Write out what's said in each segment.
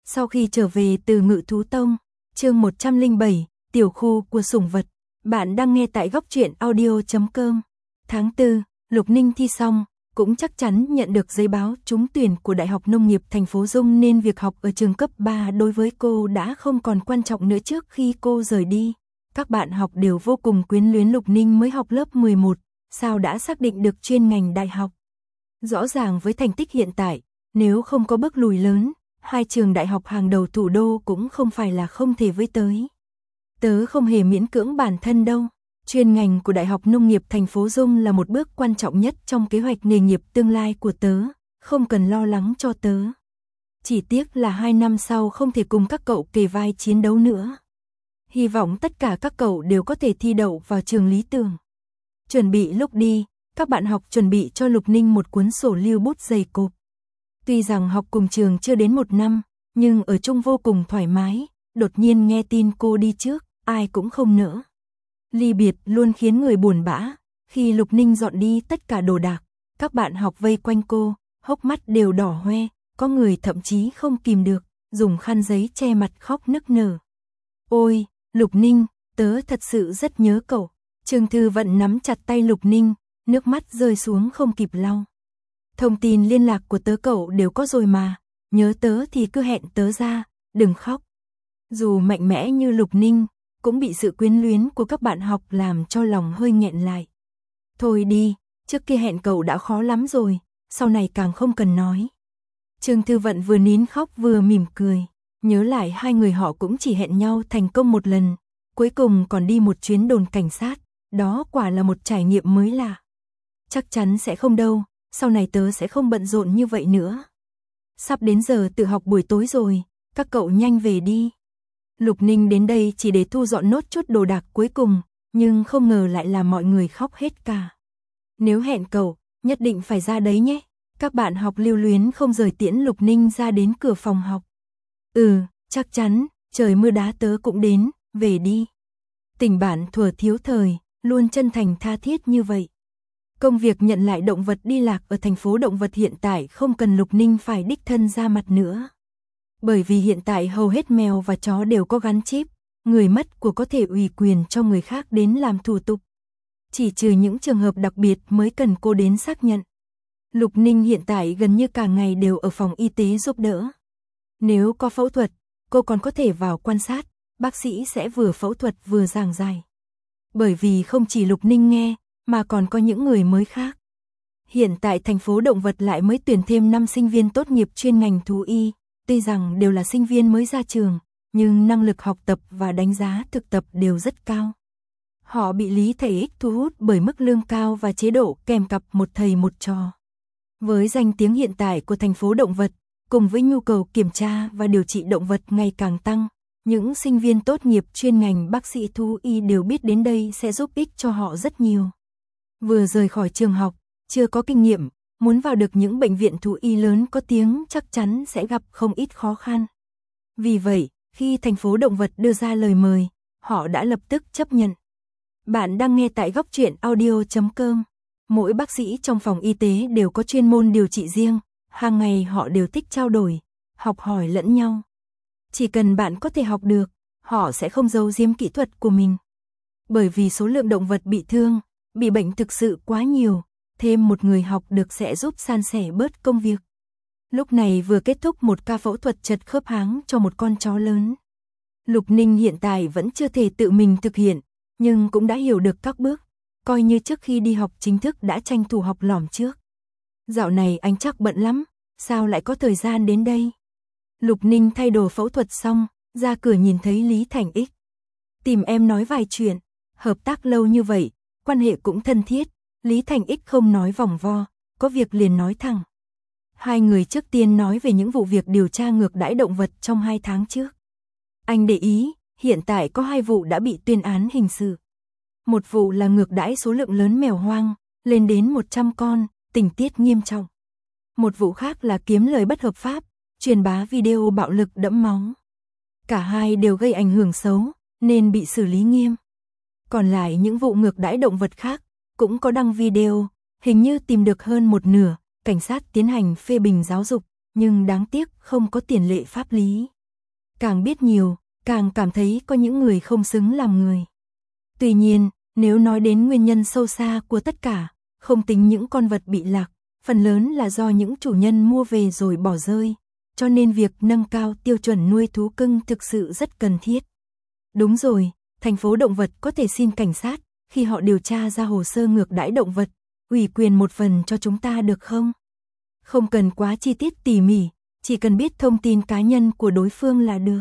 Sau khi trở về từ Ngự Thú Tông, chương 107, tiểu khu của sủng vật. Bạn đang nghe tại góc truyện audio.com. Tháng 4, Lục Ninh thi xong, cũng chắc chắn nhận được giấy báo trúng tuyển của Đại học Nông nghiệp thành phố Dung, nên việc học ở trường cấp 3 đối với cô đã không còn quan trọng nữa. Trước khi cô rời đi, các bạn học đều vô cùng quyến luyến Lục Ninh mới học lớp 11, sao đã xác định được chuyên ngành đại học. Rõ ràng với thành tích hiện tại, nếu không có bước lùi lớn, hai trường đại học hàng đầu thủ đô cũng không phải là không thể với tới. Tớ không hề miễn cưỡng bản thân đâu. Chuyên ngành của Đại học Nông nghiệp thành phố Dung là một bước quan trọng nhất trong kế hoạch nghề nghiệp tương lai của tớ, không cần lo lắng cho tớ. Chỉ tiếc là 2 năm sau không thể cùng các cậu kề vai chiến đấu nữa. Hy vọng tất cả các cậu đều có thể thi đậu vào trường lý tưởng. Chuẩn bị lúc đi, các bạn học chuẩn bị cho Lục Ninh một cuốn sổ lưu bút dày cộp. Tuy rằng học cùng trường chưa đến 1 năm, nhưng ở chung vô cùng thoải mái, đột nhiên nghe tin cô đi trước, ai cũng không nỡ. Ly biệt luôn khiến người buồn bã, khi Lục Ninh dọn đi tất cả đồ đạc, các bạn học vây quanh cô, hốc mắt đều đỏ hoe, có người thậm chí không kìm được, dùng khăn giấy che mặt khóc nức nở. Ôi, Lục Ninh, tớ thật sự rất nhớ cậu. Trương Thư Vận nắm chặt tay Lục Ninh, nước mắt rơi xuống không kịp lau. Thông tin liên lạc của tớ cậu đều có rồi mà, nhớ tớ thì cứ hẹn tớ ra, đừng khóc. Dù mạnh mẽ như Lục Ninh, cũng bị sự quyến luyến của các bạn học làm cho lòng hơi nghẹn lại. Thôi đi, trước kia hẹn cậu đã khó lắm rồi, sau này càng không cần nói. Trương Thư Vận vừa nín khóc vừa mỉm cười, nhớ lại hai người họ cũng chỉ hẹn nhau thành công một lần, cuối cùng còn đi một chuyến đồn cảnh sát, đó quả là một trải nghiệm mới lạ. Chắc chắn sẽ không đâu, sau này tớ sẽ không bận rộn như vậy nữa. Sắp đến giờ tự học buổi tối rồi, các cậu nhanh về đi. Lục Ninh đến đây chỉ để thu dọn nốt chút đồ đạc cuối cùng, nhưng không ngờ lại làm mọi người khóc hết cả. Nếu hẹn cậu, nhất định phải ra đấy nhé. Các bạn học lưu luyến không rời tiễn Lục Ninh ra đến cửa phòng học. Ừ, chắc chắn, trời mưa đá tớ cũng đến, về đi. Tình bạn thuở thiếu thời, luôn chân thành tha thiết như vậy. Công việc nhận lại động vật đi lạc ở thành phố động vật hiện tại không cần Lục Ninh phải đích thân ra mặt nữa. Bởi vì hiện tại hầu hết mèo và chó đều có gắn chip, người mất của có thể ủy quyền cho người khác đến làm thủ tục. Chỉ trừ những trường hợp đặc biệt mới cần cô đến xác nhận. Lục Ninh hiện tại gần như cả ngày đều ở phòng y tế giúp đỡ. Nếu có phẫu thuật, cô còn có thể vào quan sát, bác sĩ sẽ vừa phẫu thuật vừa giảng giải. Bởi vì không chỉ Lục Ninh nghe, mà còn có những người mới khác. Hiện tại thành phố động vật lại mới tuyển thêm 5 sinh viên tốt nghiệp chuyên ngành thú y, tuy rằng đều là sinh viên mới ra trường, nhưng năng lực học tập và đánh giá thực tập đều rất cao. Họ bị Lý Thầy Ích thu hút bởi mức lương cao và chế độ kèm cặp một thầy một trò. Với danh tiếng hiện tại của thành phố động vật, cùng với nhu cầu kiểm tra và điều trị động vật ngày càng tăng, những sinh viên tốt nghiệp chuyên ngành bác sĩ thú y đều biết đến đây sẽ giúp ích cho họ rất nhiều. Vừa rời khỏi trường học, chưa có kinh nghiệm, muốn vào được những bệnh viện thú y lớn có tiếng chắc chắn sẽ gặp không ít khó khăn. Vì vậy, khi thành phố động vật đưa ra lời mời, họ đã lập tức chấp nhận. Bạn đang nghe tại góc truyện audio.com. Mỗi bác sĩ trong phòng y tế đều có chuyên môn điều trị riêng, hàng ngày họ đều thích trao đổi, học hỏi lẫn nhau. Chỉ cần bạn có thể học được, họ sẽ không giấu giếm kỹ thuật của mình. Bởi vì số lượng động vật bị thương, bị bệnh thực sự quá nhiều, thêm một người học được sẽ giúp san sẻ bớt công việc. Lúc này vừa kết thúc một ca phẫu thuật chật khớp háng cho một con chó lớn. Lục Ninh hiện tại vẫn chưa thể tự mình thực hiện, nhưng cũng đã hiểu được các bước, coi như trước khi đi học chính thức đã tranh thủ học lỏm trước. Dạo này anh chắc bận lắm, sao lại có thời gian đến đây? Lục Ninh thay đồ phẫu thuật xong, ra cửa nhìn thấy Lý Thành Ích. Tìm em nói vài chuyện, hợp tác lâu như vậy, quan hệ cũng thân thiết, Lý Thành Ích không nói vòng vo, có việc liền nói thẳng. Hai người trước tiên nói về những vụ việc điều tra ngược đãi động vật trong 2 tháng trước. Anh để ý, hiện tại có 2 vụ đã bị tuyên án hình sự. Một vụ là ngược đãi số lượng lớn mèo hoang, lên đến 100 con, tình tiết nghiêm trọng. Một vụ khác là kiếm lời bất hợp pháp, truyền bá video bạo lực đẫm máu. Cả hai đều gây ảnh hưởng xấu, nên bị xử lý nghiêm. Còn lại những vụ ngược đãi động vật khác, cũng có đăng video, hình như tìm được hơn một nửa, cảnh sát tiến hành phê bình giáo dục, nhưng đáng tiếc không có tiền lệ pháp lý. Càng biết nhiều, càng cảm thấy có những người không xứng làm người. Tuy nhiên, nếu nói đến nguyên nhân sâu xa của tất cả, không tính những con vật bị lạc, phần lớn là do những chủ nhân mua về rồi bỏ rơi, cho nên việc nâng cao tiêu chuẩn nuôi thú cưng thực sự rất cần thiết. Đúng rồi, thành phố động vật có thể xin cảnh sát, khi họ điều tra ra hồ sơ ngược đãi động vật, ủy quyền một phần cho chúng ta được không? Không cần quá chi tiết tỉ mỉ, chỉ cần biết thông tin cá nhân của đối phương là được.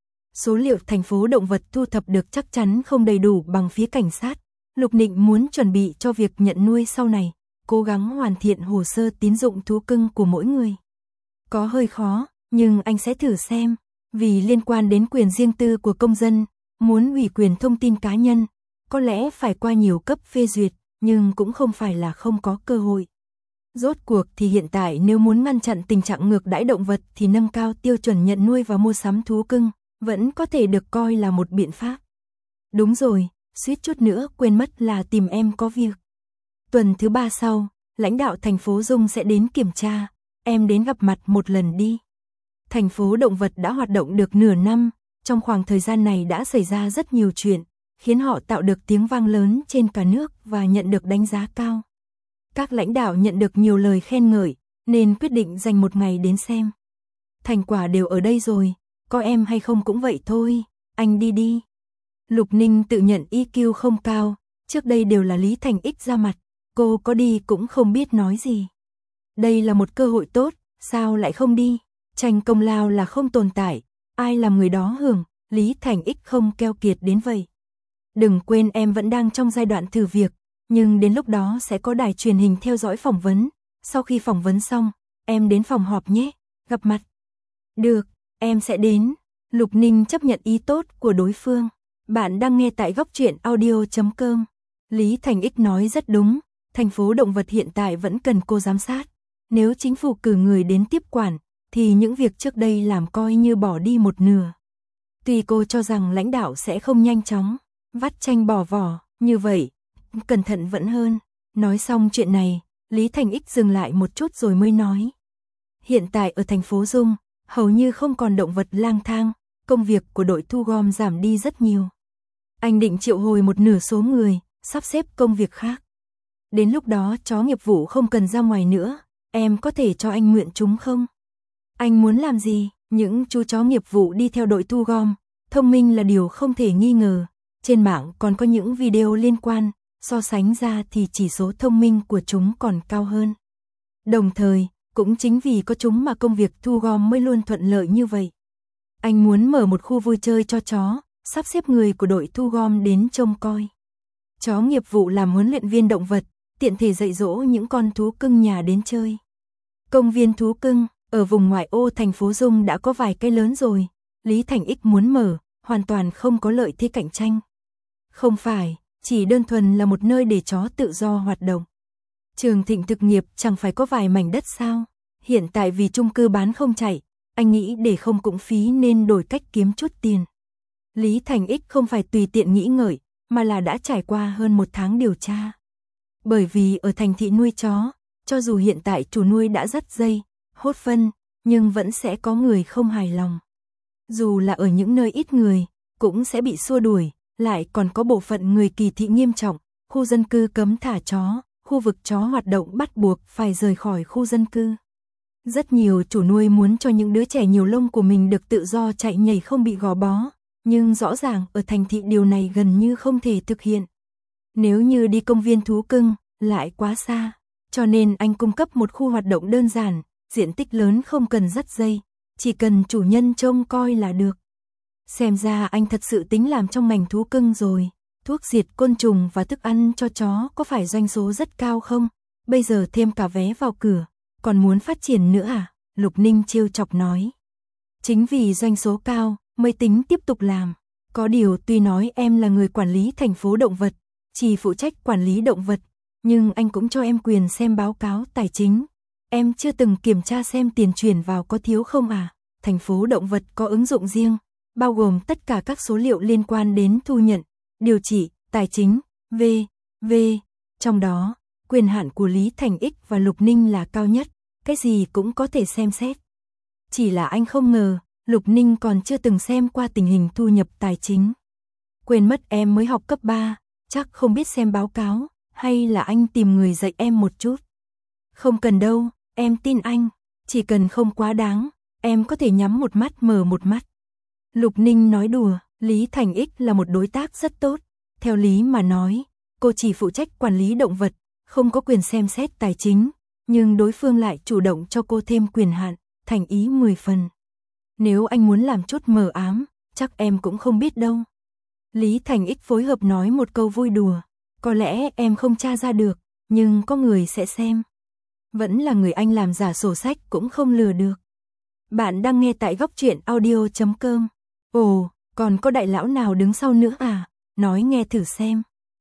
Số liệu thành phố động vật thu thập được chắc chắn không đầy đủ bằng phía cảnh sát. Lục Nịnh muốn chuẩn bị cho việc nhận nuôi sau này, cố gắng hoàn thiện hồ sơ tín dụng thú cưng của mỗi người. Có hơi khó, nhưng anh sẽ thử xem, vì liên quan đến quyền riêng tư của công dân, muốn ủy quyền thông tin cá nhân, có lẽ phải qua nhiều cấp phê duyệt, nhưng cũng không phải là không có cơ hội. Rốt cuộc thì hiện tại nếu muốn ngăn chặn tình trạng ngược đãi động vật thì nâng cao tiêu chuẩn nhận nuôi và mua sắm thú cưng, vẫn có thể được coi là một biện pháp. Đúng rồi, suýt chút nữa quên mất là tìm em có việc. Tuần thứ 3 sau, lãnh đạo thành phố Dung sẽ đến kiểm tra, em đến gặp mặt một lần đi. Thành phố động vật đã hoạt động được nửa năm, trong khoảng thời gian này đã xảy ra rất nhiều chuyện, khiến họ tạo được tiếng vang lớn trên cả nước và nhận được đánh giá cao. Các lãnh đạo nhận được nhiều lời khen ngợi, nên quyết định dành một ngày đến xem. Thành quả đều ở đây rồi, có em hay không cũng vậy thôi, anh đi đi. Lục Ninh tự nhận EQ không cao, trước đây đều là Lý Thành Ích ra mặt, cô có đi cũng không biết nói gì. Đây là một cơ hội tốt, sao lại không đi? Tranh công lao là không tồn tại, ai làm người đó hưởng, Lý Thành Ích không keo kiệt đến vậy. Đừng quên em vẫn đang trong giai đoạn thử việc, nhưng đến lúc đó sẽ có đài truyền hình theo dõi phỏng vấn, sau khi phỏng vấn xong, em đến phòng họp nhé, gặp mặt. Được, em sẽ đến. Lục Ninh chấp nhận ý tốt của đối phương. Bạn đang nghe tại góc truyện audio.com. Lý Thành Ích nói rất đúng, thành phố động vật hiện tại vẫn cần cô giám sát. Nếu chính phủ cử người đến tiếp quản, thì những việc trước đây làm coi như bỏ đi một nửa. Tuy cô cho rằng lãnh đạo sẽ không nhanh chóng vắt chanh bỏ vỏ, như vậy, cẩn thận vẫn hơn. Nói xong chuyện này, Lý Thành Ích dừng lại một chút rồi mới nói. Hiện tại ở thành phố Dung, hầu như không còn động vật lang thang, công việc của đội thu gom giảm đi rất nhiều. Anh định triệu hồi một nửa số người, sắp xếp công việc khác. Đến lúc đó chó nghiệp vụ không cần ra ngoài nữa, em có thể cho anh mượn chúng không? Anh muốn làm gì? Những chú chó nghiệp vụ đi theo đội thu gom, thông minh là điều không thể nghi ngờ. Trên mạng còn có những video liên quan, so sánh ra thì chỉ số thông minh của chúng còn cao hơn. Đồng thời, cũng chính vì có chúng mà công việc thu gom mới luôn thuận lợi như vậy. Anh muốn mở một khu vui chơi cho chó, sắp xếp người của đội thu gom đến trông coi. Chó nghiệp vụ làm huấn luyện viên động vật, tiện thể dạy dỗ những con thú cưng nhà đến chơi. Công viên thú cưng, ở vùng ngoại ô thành phố Dung đã có vài cái lớn rồi, Lý Thành Ích muốn mở, hoàn toàn không có lợi thế cạnh tranh. Không phải, chỉ đơn thuần là một nơi để chó tự do hoạt động. Trường Thịnh thực nghiệp chẳng phải có vài mảnh đất sao? Hiện tại vì chung cư bán không chạy, anh nghĩ để không cũng phí nên đổi cách kiếm chút tiền. Lý Thành Ích không phải tùy tiện nghĩ ngợi, mà là đã trải qua hơn một tháng điều tra. Bởi vì ở thành thị nuôi chó, cho dù hiện tại chủ nuôi đã dắt dây, hốt phân, nhưng vẫn sẽ có người không hài lòng. Dù là ở những nơi ít người, cũng sẽ bị xua đuổi, lại còn có bộ phận người kỳ thị nghiêm trọng, khu dân cư cấm thả chó, khu vực chó hoạt động bắt buộc phải rời khỏi khu dân cư. Rất nhiều chủ nuôi muốn cho những đứa trẻ nhiều lông của mình được tự do chạy nhảy không bị gò bó, nhưng rõ ràng ở thành thị điều này gần như không thể thực hiện. Nếu như đi công viên thú cưng, lại quá xa, cho nên anh cung cấp một khu hoạt động đơn giản, diện tích lớn không cần dắt dây, chỉ cần chủ nhân trông coi là được. Xem ra anh thật sự tính làm trong ngành thú cưng rồi. Thuốc diệt côn trùng và thức ăn cho chó có phải doanh số rất cao không? Bây giờ thêm cả vé vào cửa, còn muốn phát triển nữa à? Lục Ninh trêu chọc nói. Chính vì doanh số cao, mới tính tiếp tục làm. Có điều tuy nói em là người quản lý thành phố động vật, chỉ phụ trách quản lý động vật, nhưng anh cũng cho em quyền xem báo cáo tài chính. Em chưa từng kiểm tra xem tiền chuyển vào có thiếu không à? Thành phố động vật có ứng dụng riêng, bao gồm tất cả các số liệu liên quan đến thu nhận, điều trị, tài chính, v.v. Trong đó, quyền hạn của Lý Thành Ích và Lục Ninh là cao nhất, cái gì cũng có thể xem xét. Chỉ là anh không ngờ, Lục Ninh còn chưa từng xem qua tình hình thu nhập tài chính. Quên mất em mới học cấp 3, chắc không biết xem báo cáo, hay là anh tìm người dạy em một chút. Không cần đâu, em tin anh, chỉ cần không quá đáng, em có thể nhắm một mắt mở một mắt. Lục Ninh nói đùa, Lý Thành Ích là một đối tác rất tốt. Theo lý mà nói, cô chỉ phụ trách quản lý động vật, không có quyền xem xét tài chính, nhưng đối phương lại chủ động cho cô thêm quyền hạn, thành ý 10 phần. Nếu anh muốn làm chút mờ ám, chắc em cũng không biết đâu. Lý Thành Ích phối hợp nói một câu vui đùa, có lẽ em không tra ra được, nhưng có người sẽ xem. Vẫn là người anh làm giả sổ sách cũng không lừa được. Bạn đang nghe tại góc truyện audio.com. Ồ, còn có đại lão nào đứng sau nữa à? Nói nghe thử xem.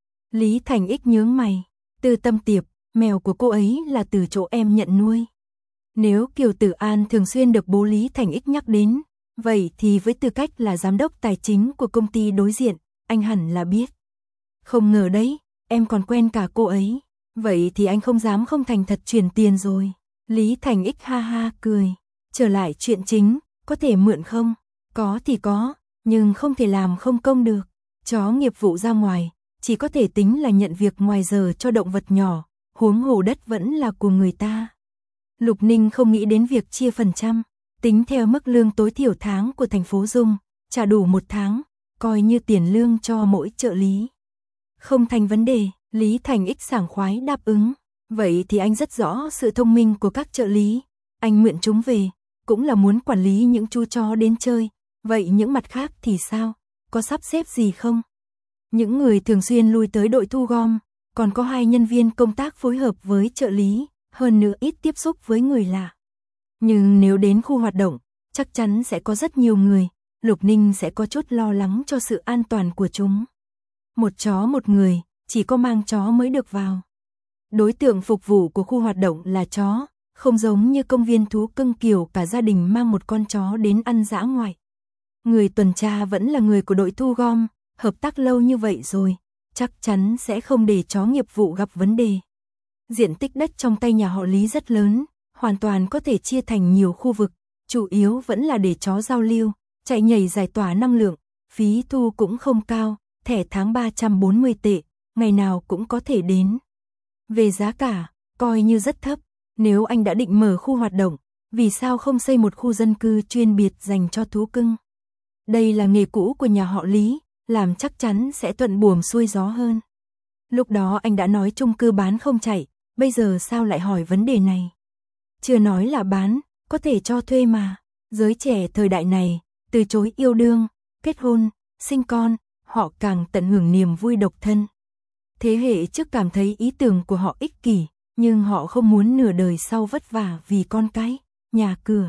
Lý Thành Ích nhướng mày. Từ Tâm Tiệp, mèo của cô ấy là từ chỗ em nhận nuôi. Nếu Kiều Tử An thường xuyên được bố Lý Thành Ích nhắc đến, vậy thì với tư cách là giám đốc tài chính của công ty đối diện, anh hẳn là biết. Không ngờ đấy, em còn quen cả cô ấy. Vậy thì anh không dám không thành thật chuyển tiền rồi. Lý Thành Ích ha ha cười. Trở lại chuyện chính, có thể mượn không? Có thì có, nhưng không thể làm không công được. Chó nghiệp vụ ra ngoài, chỉ có thể tính là nhận việc ngoài giờ cho động vật nhỏ, huống hồ đất vẫn là của người ta. Lục Ninh không nghĩ đến việc chia phần trăm, tính theo mức lương tối thiểu tháng của thành phố Dung, trả đủ 1 tháng, coi như tiền lương cho mỗi trợ lý. Không thành vấn đề, Lý Thành Ích sảng khoái đáp ứng. Vậy thì anh rất rõ sự thông minh của các trợ lý. Anh mượn chúng về, cũng là muốn quản lý những chú chó đến chơi. Vậy những mặt khác thì sao? Có sắp xếp gì không? Những người thường xuyên lui tới đội thu gom, còn có 2 nhân viên công tác phối hợp với trợ lý, hơn nữa ít tiếp xúc với người lạ. Nhưng nếu đến khu hoạt động, chắc chắn sẽ có rất nhiều người, Lục Ninh sẽ có chút lo lắng cho sự an toàn của chúng. Một chó một người, chỉ có mang chó mới được vào. Đối tượng phục vụ của khu hoạt động là chó, không giống như công viên thú cưng kiểu cả gia đình mang một con chó đến ăn dã ngoại. Người tuần tra vẫn là người của đội thu gom, hợp tác lâu như vậy rồi, chắc chắn sẽ không để chó nghiệp vụ gặp vấn đề. Diện tích đất trong tay nhà họ Lý rất lớn, hoàn toàn có thể chia thành nhiều khu vực, chủ yếu vẫn là để chó giao lưu, chạy nhảy giải tỏa năng lượng, phí thu cũng không cao, thẻ tháng 340 tệ, ngày nào cũng có thể đến. Về giá cả, coi như rất thấp, nếu anh đã định mở khu hoạt động, vì sao không xây một khu dân cư chuyên biệt dành cho thú cưng? Đây là nghề cũ của nhà họ Lý, làm chắc chắn sẽ thuận buồm xuôi gió hơn. Lúc đó anh đã nói chung cư bán không chạy, bây giờ sao lại hỏi vấn đề này? Chưa nói là bán, có thể cho thuê mà. Giới trẻ thời đại này, từ chối yêu đương, kết hôn, sinh con, họ càng tận hưởng niềm vui độc thân. Thế hệ trước cảm thấy ý tưởng của họ ích kỷ, nhưng họ không muốn nửa đời sau vất vả vì con cái, nhà cửa.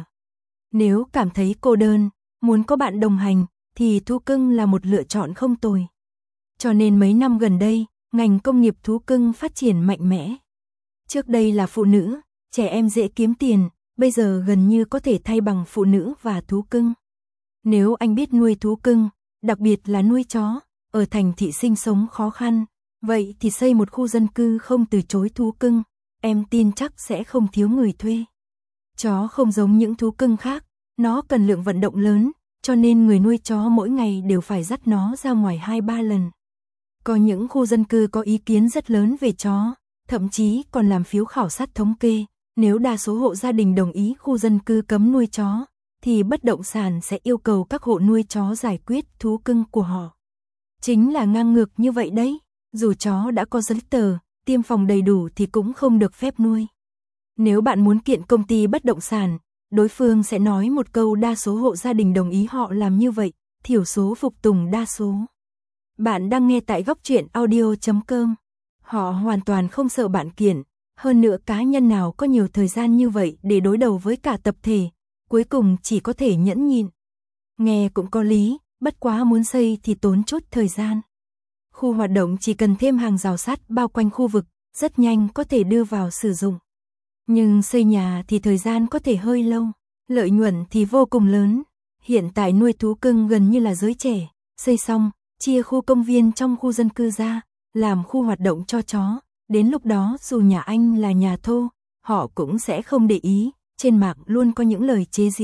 Nếu cảm thấy cô đơn, muốn có bạn đồng hành, thì thú cưng là một lựa chọn không tồi. Cho nên mấy năm gần đây, ngành công nghiệp thú cưng phát triển mạnh mẽ. Trước đây là phụ nữ, trẻ em dễ kiếm tiền, bây giờ gần như có thể thay bằng phụ nữ và thú cưng. Nếu anh biết nuôi thú cưng, đặc biệt là nuôi chó, ở thành thị sinh sống khó khăn, vậy thì xây một khu dân cư không từ chối thú cưng, em tin chắc sẽ không thiếu người thuê. Chó không giống những thú cưng khác, nó cần lượng vận động lớn, cho nên người nuôi chó mỗi ngày đều phải dắt nó ra ngoài 2-3 lần. Có những khu dân cư có ý kiến rất lớn về chó, thậm chí còn làm phiếu khảo sát thống kê, nếu đa số hộ gia đình đồng ý khu dân cư cấm nuôi chó, thì bất động sản sẽ yêu cầu các hộ nuôi chó giải quyết thú cưng của họ. Chính là ngang ngược như vậy đấy, dù chó đã có giấy tờ, tiêm phòng đầy đủ thì cũng không được phép nuôi. Nếu bạn muốn kiện công ty bất động sản, đối phương sẽ nói một câu đa số hộ gia đình đồng ý họ làm như vậy, thiểu số phục tùng đa số. Bạn đang nghe tại góc truyện audio.com. Họ hoàn toàn không sợ bạn kiện, hơn nữa cá nhân nào có nhiều thời gian như vậy để đối đầu với cả tập thể, cuối cùng chỉ có thể nhẫn nhịn. Nghe cũng có lý, bất quá muốn xây thì tốn chút thời gian. Khu hoạt động chỉ cần thêm hàng rào sắt bao quanh khu vực, rất nhanh có thể đưa vào sử dụng. Nhưng xây nhà thì thời gian có thể hơi lâu, lợi nhuận thì vô cùng lớn. Hiện tại nuôi thú cưng gần như là giới trẻ, xây xong, chia khu công viên trong khu dân cư ra, làm khu hoạt động cho chó. Đến lúc đó dù nhà anh là nhà thô, họ cũng sẽ không để ý, trên mạng luôn có những lời chế giễu.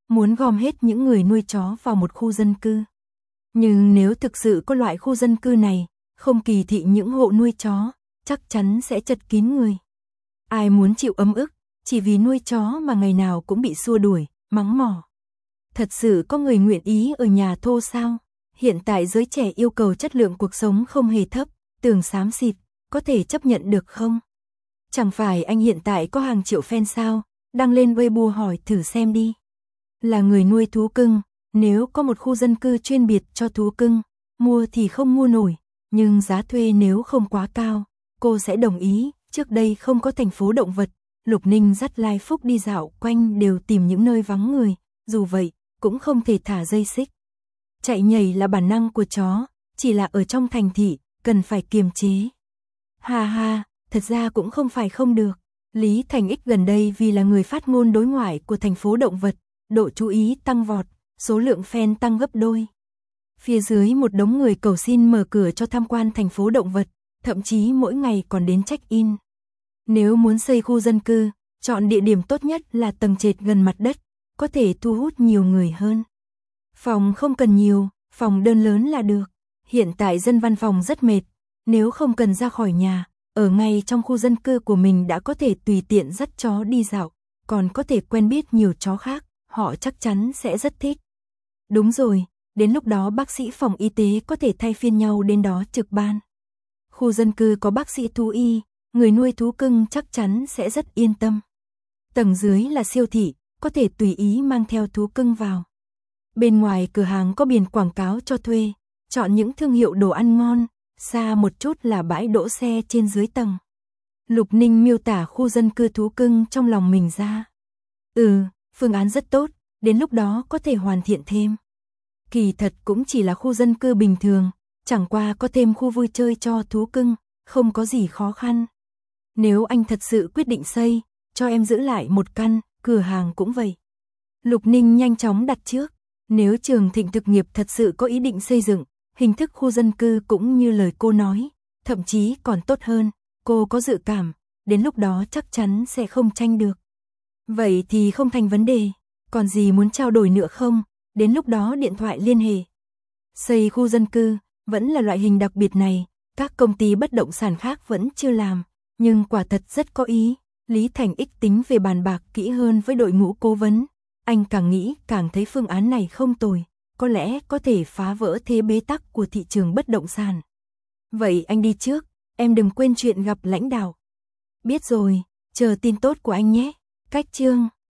muốn gom hết những người nuôi chó vào một khu dân cư. Nhưng nếu thực sự có loại khu dân cư này, không kỳ thị những hộ nuôi chó, chắc chắn sẽ chật kín người. Ai muốn chịu ấm ức, chỉ vì nuôi chó mà ngày nào cũng bị xua đuổi, mắng mỏ. Thật sự có người nguyện ý ở nhà thô sao? Hiện tại giới trẻ yêu cầu chất lượng cuộc sống không hề thấp, tường xám xịt, có thể chấp nhận được không? Chẳng phải anh hiện tại có hàng triệu fan sao, đăng lên Weibo hỏi thử xem đi. Là người nuôi thú cưng, nếu có một khu dân cư chuyên biệt cho thú cưng, mua thì không mua nổi, nhưng giá thuê nếu không quá cao, cô sẽ đồng ý. Trước đây không có thành phố động vật, Lục Ninh dắt Lai Phúc đi dạo quanh đều tìm những nơi vắng người, dù vậy, cũng không thể thả dây xích. Chạy nhảy là bản năng của chó, chỉ là ở trong thành thị, cần phải kiềm chế. Ha ha, thật ra cũng không phải không được. Lý Thành Ích gần đây vì là người phát ngôn đối ngoại của thành phố động vật, độ chú ý tăng vọt, số lượng fan tăng gấp đôi. Phía dưới một đống người cầu xin mở cửa cho tham quan thành phố động vật, thậm chí mỗi ngày còn đến check-in. Nếu muốn xây khu dân cư, chọn địa điểm tốt nhất là tầng trệt gần mặt đất, có thể thu hút nhiều người hơn. Phòng không cần nhiều, phòng đơn lớn là được. Hiện tại dân văn phòng rất mệt, nếu không cần ra khỏi nhà, ở ngay trong khu dân cư của mình đã có thể tùy tiện dắt chó đi dạo, còn có thể quen biết nhiều chó khác, họ chắc chắn sẽ rất thích. Đúng rồi, đến lúc đó bác sĩ phòng y tế có thể thay phiên nhau đến đó trực ban. Khu dân cư có bác sĩ thú y, người nuôi thú cưng chắc chắn sẽ rất yên tâm. Tầng dưới là siêu thị, có thể tùy ý mang theo thú cưng vào. Bên ngoài cửa hàng có biển quảng cáo cho thuê, chọn những thương hiệu đồ ăn ngon, xa một chút là bãi đỗ xe trên dưới tầng. Lục Ninh miêu tả khu dân cư thú cưng trong lòng mình ra. Phương án rất tốt, đến lúc đó có thể hoàn thiện thêm. Kỳ thật cũng chỉ là khu dân cư bình thường, chẳng qua có thêm khu vui chơi cho thú cưng, không có gì khó khăn. Nếu anh thật sự quyết định xây, cho em giữ lại một căn, cửa hàng cũng vậy. Lục Ninh nhanh chóng đặt trước, nếu Trường Thịnh Thực nghiệp thật sự có ý định xây dựng, hình thức khu dân cư cũng như lời cô nói, thậm chí còn tốt hơn, cô có dự cảm, đến lúc đó chắc chắn sẽ không tranh được. Vậy thì không thành vấn đề, còn gì muốn trao đổi nữa không, đến lúc đó điện thoại liên hệ. Xây khu dân cư, vẫn là loại hình đặc biệt này, các công ty bất động sản khác vẫn chưa làm, nhưng quả thật rất có ý. Lý Thành Ích tính về bàn bạc kỹ hơn với đội ngũ cố vấn, anh càng nghĩ càng thấy phương án này không tồi, có lẽ có thể phá vỡ thế bế tắc của thị trường bất động sản. Vậy anh đi trước, em đừng quên chuyện gặp lãnh đạo. Biết rồi, chờ tin tốt của anh nhé. Cách chương